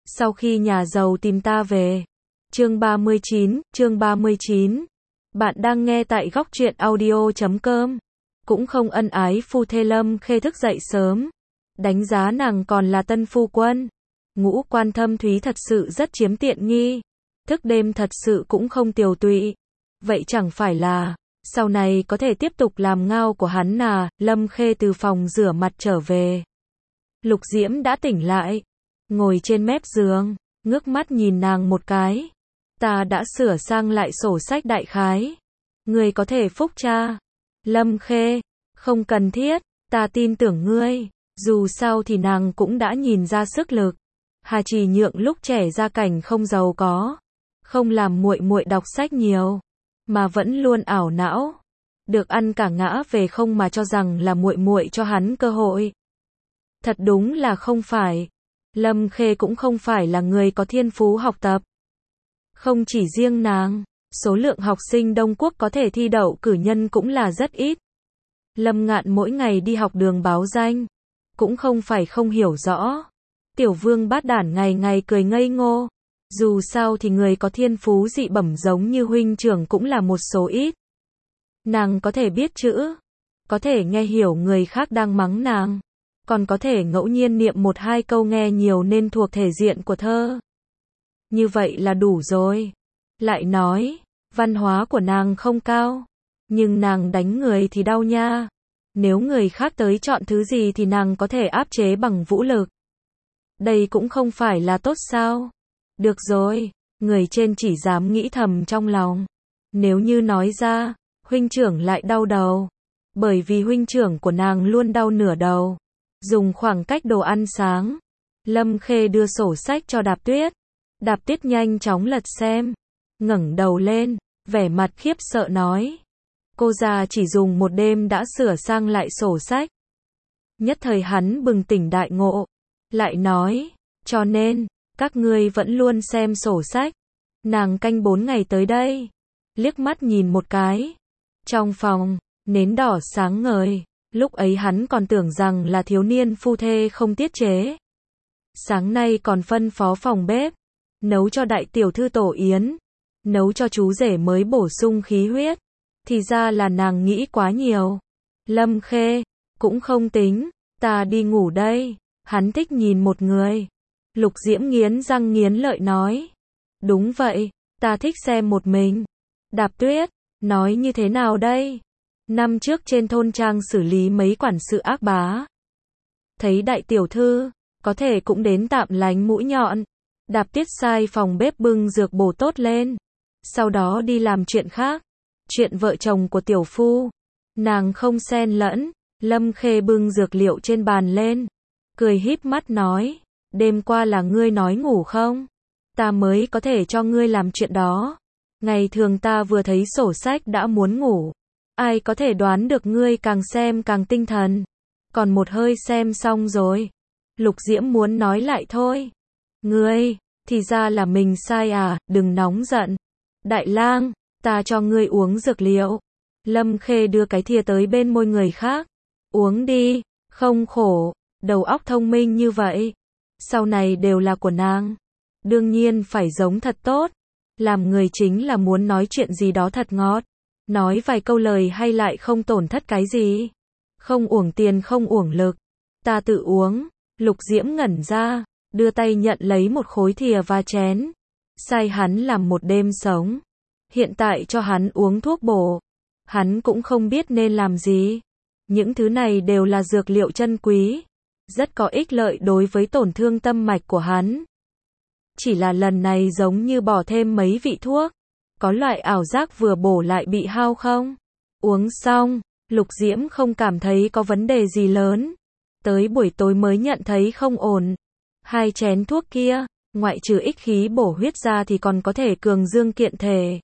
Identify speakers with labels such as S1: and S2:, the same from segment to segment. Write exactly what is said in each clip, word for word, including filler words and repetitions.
S1: Sau khi nhà giàu tìm ta về. Chương ba mươi chín, chương ba mươi chín. Bạn đang nghe tại góc truyện audio chấm com. Cũng không ân ái phu thê Lâm Khê thức dậy sớm. Đánh giá nàng còn là tân phu quân. Ngũ quan thâm thúy thật sự rất chiếm tiện nghi. Thức đêm thật sự cũng không tiều tụy. Vậy chẳng phải là, sau này có thể tiếp tục làm ngao của hắn à? Lâm Khê từ phòng rửa mặt trở về. Lục Diễm đã tỉnh lại. Ngồi trên mép giường, ngước mắt nhìn nàng một cái. Ta đã sửa sang lại sổ sách đại khái. Ngươi có thể phúc tra. Lâm Khê, không cần thiết, ta tin tưởng ngươi. Dù sao thì nàng cũng đã nhìn ra sức lực. Hà Trì Nhượng lúc trẻ gia cảnh không giàu có, không làm muội muội đọc sách nhiều, mà vẫn luôn ảo não, được ăn cả ngã về không mà cho rằng là muội muội cho hắn cơ hội. Thật đúng là không phải. Lâm Khê cũng không phải là người có thiên phú học tập. Không chỉ riêng nàng, số lượng học sinh Đông Quốc có thể thi đậu cử nhân cũng là rất ít. Lâm Ngạn mỗi ngày đi học đường báo danh, cũng không phải không hiểu rõ. Tiểu Vương Bát Đản ngày ngày cười ngây ngô. Dù sao thì người có thiên phú dị bẩm giống như huynh trưởng cũng là một số ít. Nàng có thể biết chữ, có thể nghe hiểu người khác đang mắng nàng, còn có thể ngẫu nhiên niệm một hai câu nghe nhiều nên thuộc thể diện của thơ. Như vậy là đủ rồi. Lại nói, văn hóa của nàng không cao, nhưng nàng đánh người thì đau nha. Nếu người khác tới chọn thứ gì thì nàng có thể áp chế bằng vũ lực. Đây cũng không phải là tốt sao? Được rồi, người trên chỉ dám nghĩ thầm trong lòng. Nếu như nói ra, huynh trưởng lại đau đầu. Bởi vì huynh trưởng của nàng luôn đau nửa đầu. Dùng khoảng cách đồ ăn sáng. Lâm Khê đưa sổ sách cho Đạp Tuyết. Đạp Tuyết nhanh chóng lật xem. Ngẩng đầu lên, vẻ mặt khiếp sợ nói. Cô già chỉ dùng một đêm đã sửa sang lại sổ sách. Nhất thời hắn bừng tỉnh đại ngộ. Lại nói, cho nên, các ngươi vẫn luôn xem sổ sách. Nàng canh bốn ngày tới đây. Liếc mắt nhìn một cái. Trong phòng, nến đỏ sáng ngời. Lúc ấy hắn còn tưởng rằng là thiếu niên phu thê không tiết chế. Sáng nay còn phân phó phòng bếp. Nấu cho đại tiểu thư tổ yến. Nấu cho chú rể mới bổ sung khí huyết. Thì ra là nàng nghĩ quá nhiều. Lâm Khê, cũng không tính. Ta đi ngủ đây. Hắn thích nhìn một người. Lục Diễm nghiến răng nghiến lợi nói. Đúng vậy, ta thích xem một mình. Đạp Tuyết, nói như thế nào đây? Năm trước trên thôn trang xử lý mấy quản sự ác bá. Thấy đại tiểu thư, có thể cũng đến tạm lánh mũi nhọn. Đạp Tuyết sai phòng bếp bưng dược bổ tốt lên. Sau đó đi làm chuyện khác. Chuyện vợ chồng của tiểu phu. Nàng không xen lẫn. Lâm Khê bưng dược liệu trên bàn lên. Cười híp mắt nói. Đêm qua là ngươi nói ngủ không? Ta mới có thể cho ngươi làm chuyện đó. Ngày thường ta vừa thấy sổ sách đã muốn ngủ. Ai có thể đoán được ngươi càng xem càng tinh thần. Còn một hơi xem xong rồi. Lục Diễm muốn nói lại thôi. Ngươi, thì ra là mình sai à, đừng nóng giận. Đại lang, ta cho ngươi uống dược liệu. Lâm Khê đưa cái thìa tới bên môi người khác. Uống đi, không khổ, đầu óc thông minh như vậy. Sau này đều là của nàng. Đương nhiên phải giống thật tốt. Làm người chính là muốn nói chuyện gì đó thật ngọt. Nói vài câu lời hay lại không tổn thất cái gì. Không uổng tiền không uổng lực. Ta tự uống. Lục Diễm ngẩn ra. Đưa tay nhận lấy một khối thìa và chén. Sai hắn làm một đêm sống. Hiện tại cho hắn uống thuốc bổ. Hắn cũng không biết nên làm gì. Những thứ này đều là dược liệu chân quý. Rất có ích lợi đối với tổn thương tâm mạch của hắn. Chỉ là lần này giống như bỏ thêm mấy vị thuốc. Có loại ảo giác vừa bổ lại bị hao không? Uống xong, Lục Diễm không cảm thấy có vấn đề gì lớn. Tới buổi tối mới nhận thấy không ổn. Hai chén thuốc kia, ngoại trừ ích khí bổ huyết ra thì còn có thể cường dương kiện thể.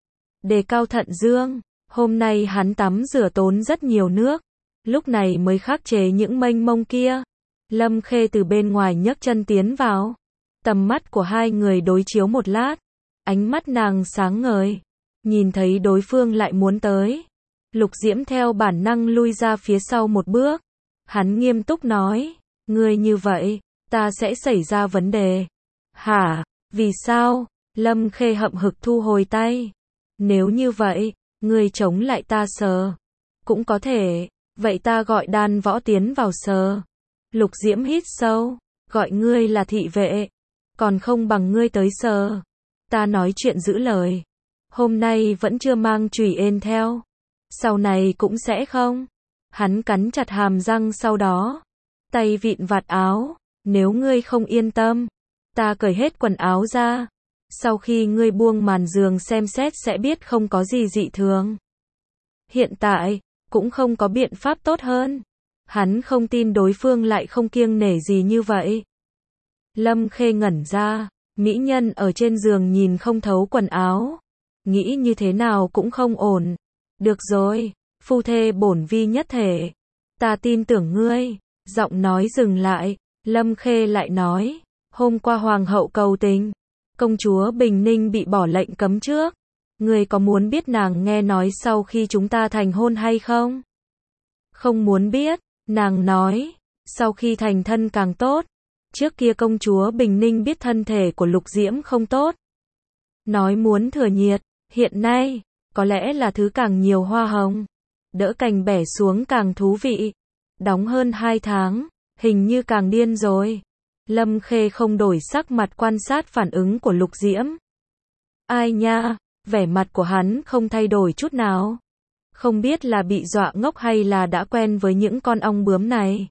S1: Đề cao thận dương. Hôm nay hắn tắm rửa tốn rất nhiều nước. Lúc này mới khắc chế những mênh mông kia. Lâm Khê từ bên ngoài nhấc chân tiến vào. Tầm mắt của hai người đối chiếu một lát. Ánh mắt nàng sáng ngời. Nhìn thấy đối phương lại muốn tới. Lục Diễm theo bản năng lui ra phía sau một bước. Hắn nghiêm túc nói. Ngươi như vậy, ta sẽ xảy ra vấn đề. Hả, vì sao? Lâm Khê hậm hực thu hồi tay. Nếu như vậy, ngươi chống lại ta sờ. Cũng có thể, vậy ta gọi đan võ tiến vào sờ. Lục Diễm hít sâu, gọi ngươi là thị vệ. Còn không bằng ngươi tới sờ. Ta nói chuyện giữ lời. Hôm nay vẫn chưa mang chùy ên theo. Sau này cũng sẽ không. Hắn cắn chặt hàm răng sau đó. Tay vịn vạt áo. Nếu ngươi không yên tâm, ta cởi hết quần áo ra. Sau khi ngươi buông màn giường xem xét sẽ biết không có gì dị thường. Hiện tại, cũng không có biện pháp tốt hơn. Hắn không tin đối phương lại không kiêng nể gì như vậy. Lâm Khê ngẩn ra, mỹ nhân ở trên giường nhìn không thấu quần áo. Nghĩ như thế nào cũng không ổn. Được rồi, phu thê bổn vi nhất thể. Ta tin tưởng ngươi. Giọng nói dừng lại, Lâm Khê lại nói, hôm qua hoàng hậu cầu tình, công chúa Bình Ninh bị bỏ lệnh cấm trước. Ngươi có muốn biết nàng nghe nói sau khi chúng ta thành hôn hay không? Không muốn biết, nàng nói, sau khi thành thân càng tốt. Trước kia công chúa Bình Ninh biết thân thể của Lục Diễm không tốt. Nói muốn thừa nhiệt, hiện nay, có lẽ là thứ càng nhiều hoa hồng. Đỡ cành bẻ xuống càng thú vị. Đóng hơn hai tháng, hình như càng điên rồi. Lâm Khê không đổi sắc mặt quan sát phản ứng của Lục Diễm. Ai nha, vẻ mặt của hắn không thay đổi chút nào. Không biết là bị dọa ngốc hay là đã quen với những con ong bướm này.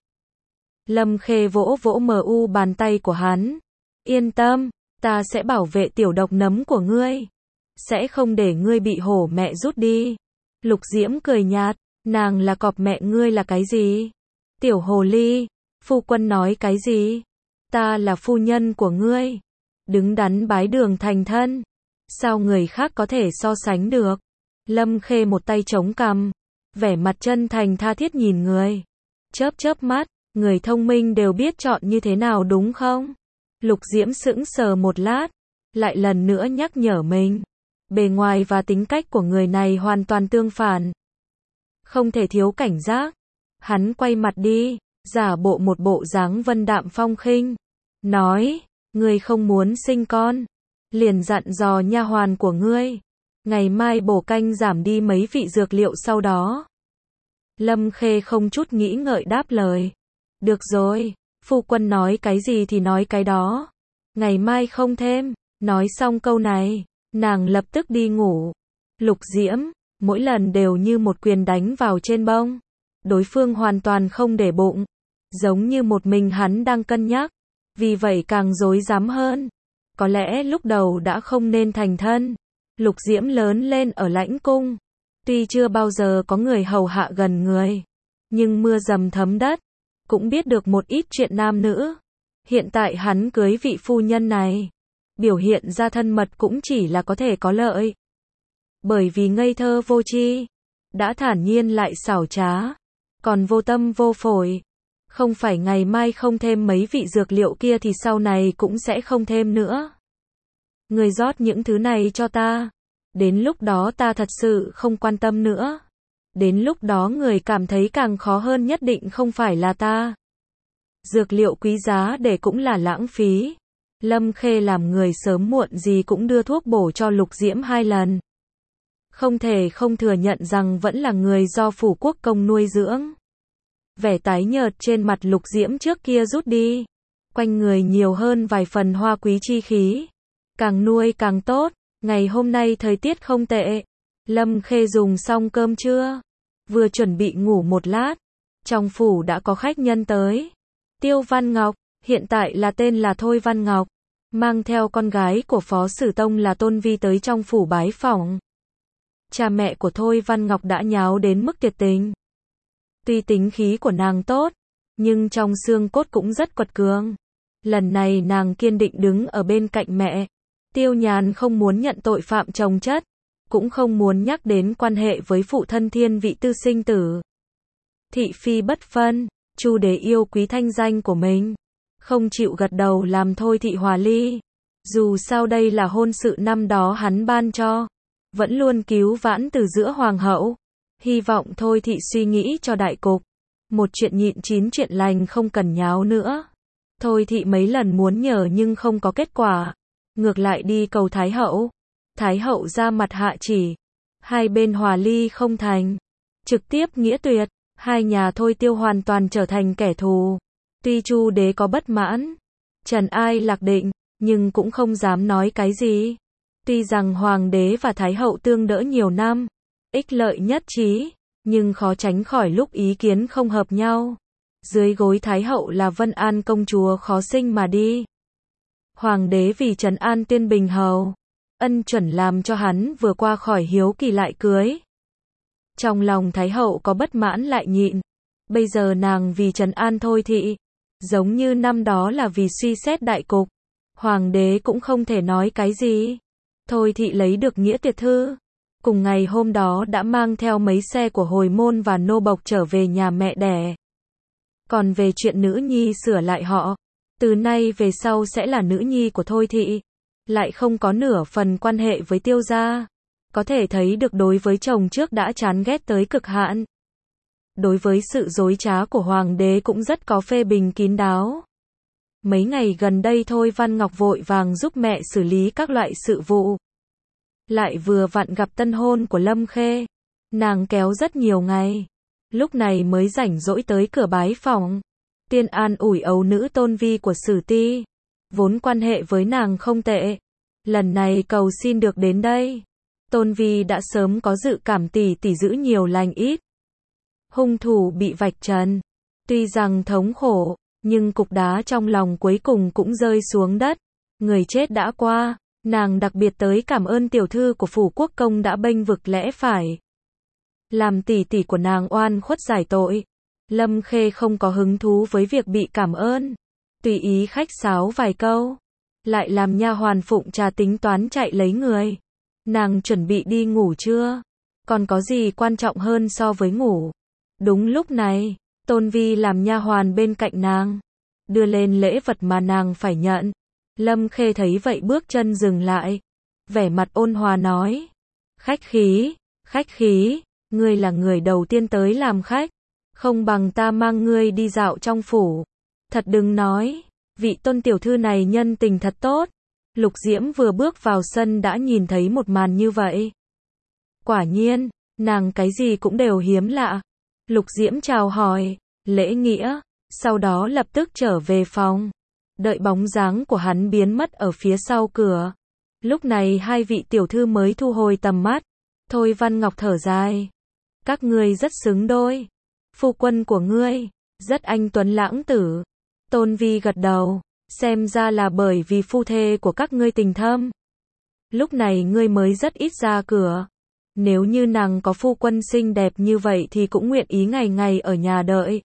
S1: Lâm Khê vỗ vỗ mờ u bàn tay của hắn. Yên tâm, ta sẽ bảo vệ tiểu độc nấm của ngươi. Sẽ không để ngươi bị hổ mẹ rút đi. Lục Diễm cười nhạt, nàng là cọp mẹ ngươi là cái gì? Tiểu hồ ly, phu quân nói cái gì? Ta là phu nhân của ngươi. Đứng đắn bái đường thành thân. Sao người khác có thể so sánh được? Lâm Khê một tay chống cằm, vẻ mặt chân thành tha thiết nhìn người. Chớp chớp mắt, người thông minh đều biết chọn như thế nào đúng không? Lục Diễm sững sờ một lát, lại lần nữa nhắc nhở mình. Bề ngoài và tính cách của người này hoàn toàn tương phản. Không thể thiếu cảnh giác. Hắn quay mặt đi, giả bộ một bộ dáng vân đạm phong khinh. Nói, ngươi không muốn sinh con. Liền dặn dò nha hoàn của ngươi. Ngày mai bổ canh giảm đi mấy vị dược liệu sau đó. Lâm Khê không chút nghĩ ngợi đáp lời. Được rồi, phu quân nói cái gì thì nói cái đó. Ngày mai không thêm. Nói xong câu này, nàng lập tức đi ngủ. Lục Diễm, mỗi lần đều như một quyền đánh vào trên bông. Đối phương hoàn toàn không để bụng. Giống như một mình hắn đang cân nhắc. Vì vậy càng rối rắm hơn. Có lẽ lúc đầu đã không nên thành thân. Lục Diễm lớn lên ở lãnh cung. Tuy chưa bao giờ có người hầu hạ gần người. Nhưng mưa dầm thấm đất. Cũng biết được một ít chuyện nam nữ. Hiện tại hắn cưới vị phu nhân này. Biểu hiện ra thân mật cũng chỉ là có thể có lợi. Bởi vì ngây thơ vô tri. Đã thản nhiên lại xảo trá. Còn vô tâm vô phổi. Không phải ngày mai không thêm mấy vị dược liệu kia thì sau này cũng sẽ không thêm nữa. Người rót những thứ này cho ta. Đến lúc đó ta thật sự không quan tâm nữa. Đến lúc đó người cảm thấy càng khó hơn nhất định không phải là ta. Dược liệu quý giá để cũng là lãng phí. Lâm Khê làm người sớm muộn gì cũng đưa thuốc bổ cho Lục Diễm hai lần. Không thể không thừa nhận rằng vẫn là người do phủ quốc công nuôi dưỡng. Vẻ tái nhợt trên mặt Lục Diễm trước kia rút đi. Quanh người nhiều hơn vài phần hoa quý chi khí. Càng nuôi càng tốt. Ngày hôm nay thời tiết không tệ. Lâm Khê dùng xong cơm trưa. Vừa chuẩn bị ngủ một lát. Trong phủ đã có khách nhân tới. Tiêu Văn Ngọc, hiện tại là tên là Thôi Văn Ngọc. Mang theo con gái của Phó Sử Tông là Tôn Vi tới trong phủ bái phỏng. Cha mẹ của Thôi Văn Ngọc đã nháo đến mức tuyệt tình. Tuy tính khí của nàng tốt, nhưng trong xương cốt cũng rất quật cường. Lần này nàng kiên định đứng ở bên cạnh mẹ. Tiêu Nhàn không muốn nhận tội phạm chồng chất, cũng không muốn nhắc đến quan hệ với phụ thân Thiên Vị tư sinh tử. Thị phi bất phân, Chu Đế yêu quý thanh danh của mình, không chịu gật đầu làm Thôi thị hòa ly. Dù sao đây là hôn sự năm đó hắn ban cho, vẫn luôn cứu vãn từ giữa hoàng hậu. Hy vọng Thôi thị suy nghĩ cho đại cục. Một chuyện nhịn chín chuyện lành không cần nháo nữa. Thôi thị mấy lần muốn nhờ nhưng không có kết quả. Ngược lại đi cầu Thái hậu. Thái hậu ra mặt hạ chỉ. Hai bên hòa ly không thành. Trực tiếp nghĩa tuyệt. Hai nhà Thôi Tiêu hoàn toàn trở thành kẻ thù. Tuy Chu đế có bất mãn, trần ai lạc định, nhưng cũng không dám nói cái gì. Tuy rằng hoàng đế và thái hậu tương đỡ nhiều năm, ích lợi nhất trí, nhưng khó tránh khỏi lúc ý kiến không hợp nhau. Dưới gối thái hậu là Vân An công chúa khó sinh mà đi. Hoàng đế vì trấn an Tuyên Bình hầu, ân chuẩn làm cho hắn vừa qua khỏi hiếu kỳ lại cưới. Trong lòng thái hậu có bất mãn lại nhịn. Bây giờ nàng vì trấn an Thôi thị, giống như năm đó là vì suy xét đại cục. Hoàng đế cũng không thể nói cái gì. Thôi thị lấy được nghĩa tuyệt thư. Cùng ngày hôm đó đã mang theo mấy xe của hồi môn và nô bộc trở về nhà mẹ đẻ. Còn về chuyện nữ nhi sửa lại họ, từ nay về sau sẽ là nữ nhi của Thôi thị, lại không có nửa phần quan hệ với Tiêu gia. Có thể thấy được đối với chồng trước đã chán ghét tới cực hạn. Đối với sự dối trá của hoàng đế cũng rất có phê bình kín đáo. Mấy ngày gần đây Thôi Văn Ngọc vội vàng giúp mẹ xử lý các loại sự vụ. Lại vừa vặn gặp tân hôn của Lâm Khê. Nàng kéo rất nhiều ngày. Lúc này mới rảnh rỗi tới cửa bái phòng. Tiên an ủi ấu nữ Tôn Vi của Sử Ti. Vốn quan hệ với nàng không tệ. Lần này cầu xin được đến đây. Tôn Vi đã sớm có dự cảm tỷ tỷ giữ nhiều lành ít. Hung thủ bị vạch trần. Tuy rằng thống khổ, nhưng cục đá trong lòng cuối cùng cũng rơi xuống đất. Người chết đã qua, nàng đặc biệt tới cảm ơn tiểu thư của phủ quốc công đã bênh vực lẽ phải. Làm tỷ tỷ của nàng oan khuất giải tội. Lâm Khê không có hứng thú với việc bị cảm ơn. Tùy ý khách sáo vài câu. Lại làm nha hoàn phụng trà tính toán chạy lấy người. Nàng chuẩn bị đi ngủ chưa? Còn có gì quan trọng hơn so với ngủ? Đúng lúc này, Tôn Vi làm nha hoàn bên cạnh nàng, đưa lên lễ vật mà nàng phải nhận. Lâm Khê thấy vậy bước chân dừng lại, vẻ mặt ôn hòa nói: "Khách khí, khách khí, ngươi là người đầu tiên tới làm khách, không bằng ta mang ngươi đi dạo trong phủ." Thật đừng nói, vị Tôn tiểu thư này nhân tình thật tốt. Lục Diễm vừa bước vào sân đã nhìn thấy một màn như vậy. Quả nhiên, nàng cái gì cũng đều hiếm lạ. Lục Diễm chào hỏi, lễ nghĩa, sau đó lập tức trở về phòng. Đợi bóng dáng của hắn biến mất ở phía sau cửa. Lúc này hai vị tiểu thư mới thu hồi tầm mắt. Thôi Văn Ngọc thở dài. Các ngươi rất xứng đôi. Phu quân của ngươi, rất anh tuấn lãng tử. Tôn Vi gật đầu. Xem ra là bởi vì phu thê của các ngươi tình thâm. Lúc này ngươi mới rất ít ra cửa. Nếu như nàng có phu quân xinh đẹp như vậy thì cũng nguyện ý ngày ngày ở nhà đợi.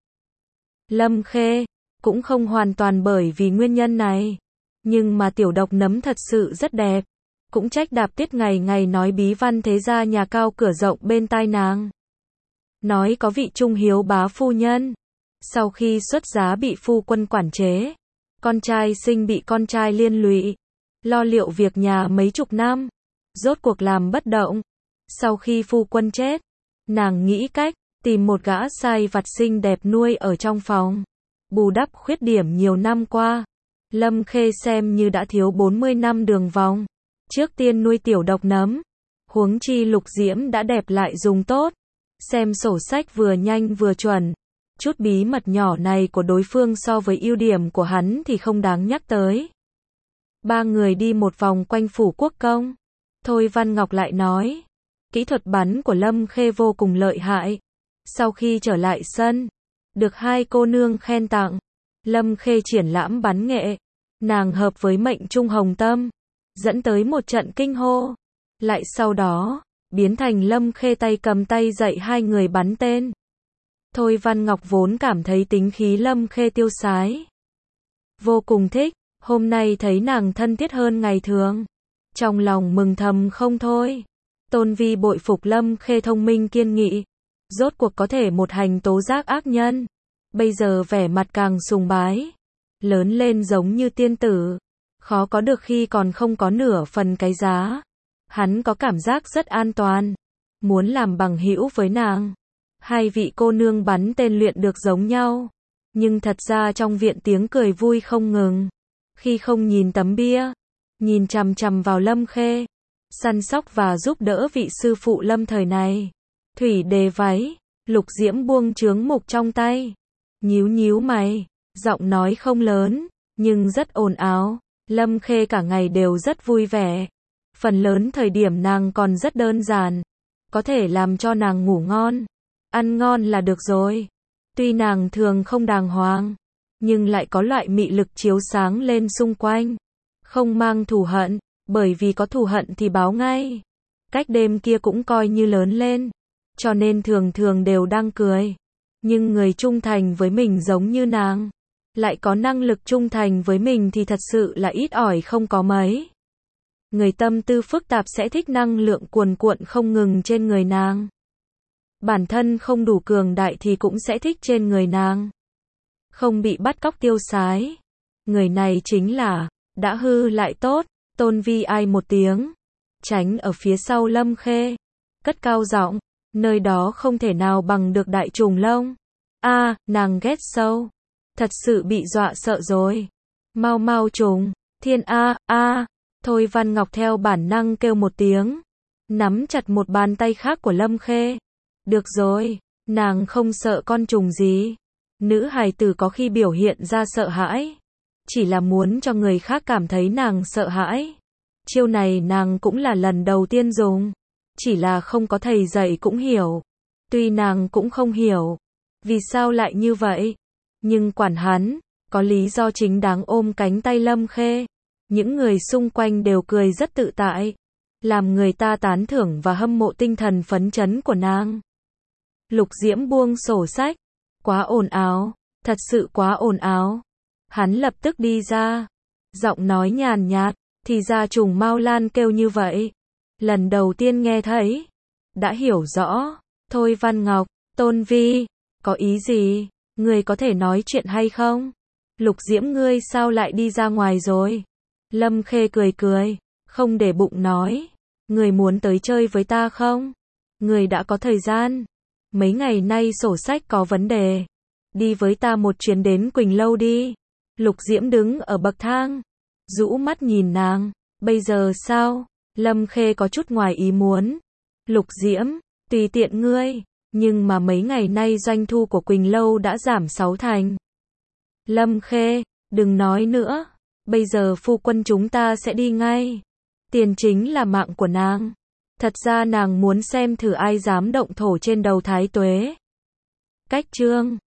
S1: Lâm Khê, cũng không hoàn toàn bởi vì nguyên nhân này. Nhưng mà tiểu độc nấm thật sự rất đẹp. Cũng trách Đạp Tiết ngày ngày nói bí văn thế gia nhà cao cửa rộng bên tai nàng. Nói có vị trung hiếu bá phu nhân. Sau khi xuất giá bị phu quân quản chế. Con trai sinh bị con trai liên lụy. Lo liệu việc nhà mấy chục năm. Rốt cuộc làm bất động. Sau khi phu quân chết, nàng nghĩ cách tìm một gã sai vặt xinh đẹp nuôi ở trong phòng, bù đắp khuyết điểm nhiều năm qua. Lâm Khê xem như đã thiếu bốn mươi năm đường vòng. Trước tiên nuôi tiểu độc nấm, huống chi Lục Diễm đã đẹp lại dùng tốt. Xem sổ sách vừa nhanh vừa chuẩn. Chút bí mật nhỏ này của đối phương so với ưu điểm của hắn thì không đáng nhắc tới. Ba người đi một vòng quanh phủ quốc công. Thôi Văn Ngọc lại nói, kỹ thuật bắn của Lâm Khê vô cùng lợi hại. Sau khi trở lại sân, được hai cô nương khen tặng, Lâm Khê triển lãm bắn nghệ. Nàng hợp với mệnh trung hồng tâm, dẫn tới một trận kinh hô. Lại sau đó, biến thành Lâm Khê tay cầm tay dạy hai người bắn tên. Thôi Văn Ngọc vốn cảm thấy tính khí Lâm Khê tiêu sái, vô cùng thích. Hôm nay thấy nàng thân thiết hơn ngày thường, trong lòng mừng thầm không thôi. Tôn Vi bội phục Lâm Khê thông minh kiên nghị, rốt cuộc có thể một hành tố giác ác nhân. Bây giờ vẻ mặt càng sùng bái, lớn lên giống như tiên tử, khó có được khi còn không có nửa phần cái giá. Hắn có cảm giác rất an toàn, muốn làm bằng hữu với nàng. Hai vị cô nương bắn tên luyện được giống nhau, Nhưng thật ra trong viện tiếng cười vui không ngừng. Khi không nhìn tấm bia, nhìn chằm chằm vào Lâm Khê, săn sóc và giúp đỡ vị sư phụ Lâm thời này. Thủy đề váy, Lục Diễm buông chướng mục trong tay, nhíu nhíu mày, giọng nói không lớn, nhưng rất ồn ào. Lâm Khê cả ngày đều rất vui vẻ. Phần lớn thời điểm nàng còn rất đơn giản, có thể làm cho nàng ngủ ngon, ăn ngon là được rồi. Tuy nàng thường không đàng hoàng, nhưng lại có loại mị lực chiếu sáng lên xung quanh. Không mang thù hận, bởi vì có thù hận thì báo ngay. Cách đêm kia cũng coi như lớn lên, cho nên thường thường đều đang cười. Nhưng người trung thành với mình giống như nàng, lại có năng lực trung thành với mình thì thật sự là ít ỏi không có mấy. Người tâm tư phức tạp sẽ thích năng lượng cuồn cuộn không ngừng trên người nàng. Bản thân không đủ cường đại thì cũng sẽ thích trên người nàng. Không bị bắt cóc tiêu sái. Người này chính là, đã hư lại tốt, Tôn Vi ai một tiếng, tránh ở phía sau Lâm Khê, cất cao giọng, nơi đó không thể nào bằng được đại trùng lông. A, à, nàng ghét sâu, thật sự bị dọa sợ rồi. Mau mau trùng, thiên a, a. Thôi Văn Ngọc theo bản năng kêu một tiếng, nắm chặt một bàn tay khác của Lâm Khê. Được rồi, nàng không sợ con trùng gì. Nữ hài tử có khi biểu hiện ra sợ hãi, chỉ là muốn cho người khác cảm thấy nàng sợ hãi. Chiêu này nàng cũng là lần đầu tiên dùng, chỉ là không có thầy dạy cũng hiểu. Tuy nàng cũng không hiểu, vì sao lại như vậy, nhưng quản hắn, có lý do chính đáng ôm cánh tay Lâm Khê. Những người xung quanh đều cười rất tự tại, làm người ta tán thưởng và hâm mộ tinh thần phấn chấn của nàng. Lục Diễm buông sổ sách, quá ồn ào, thật sự quá ồn ào. Hắn lập tức đi ra, giọng nói nhàn nhạt, thì ra trùng Mao Lan kêu như vậy. Lần đầu tiên nghe thấy, đã hiểu rõ. Thôi Văn Ngọc, Tôn Vi, có ý gì? Ngươi có thể nói chuyện hay không? Lục Diễm ngươi sao lại đi ra ngoài rồi? Lâm Khê cười cười, không để bụng nói, người muốn tới chơi với ta không? Người đã có thời gian. Mấy ngày nay sổ sách có vấn đề. Đi với ta một chuyến đến Quỳnh Lâu đi. Lục Diễm đứng ở bậc thang, rũ mắt nhìn nàng, bây giờ sao? Lâm Khê có chút ngoài ý muốn. Lục Diễm, tùy tiện ngươi, nhưng mà mấy ngày nay doanh thu của Quỳnh Lâu đã giảm sáu thành. Lâm Khê, đừng nói nữa. Bây giờ phu quân chúng ta sẽ đi ngay. Tiền chính là mạng của nàng. Thật ra nàng muốn xem thử ai dám động thổ trên đầu Thái Tuế. Cách chương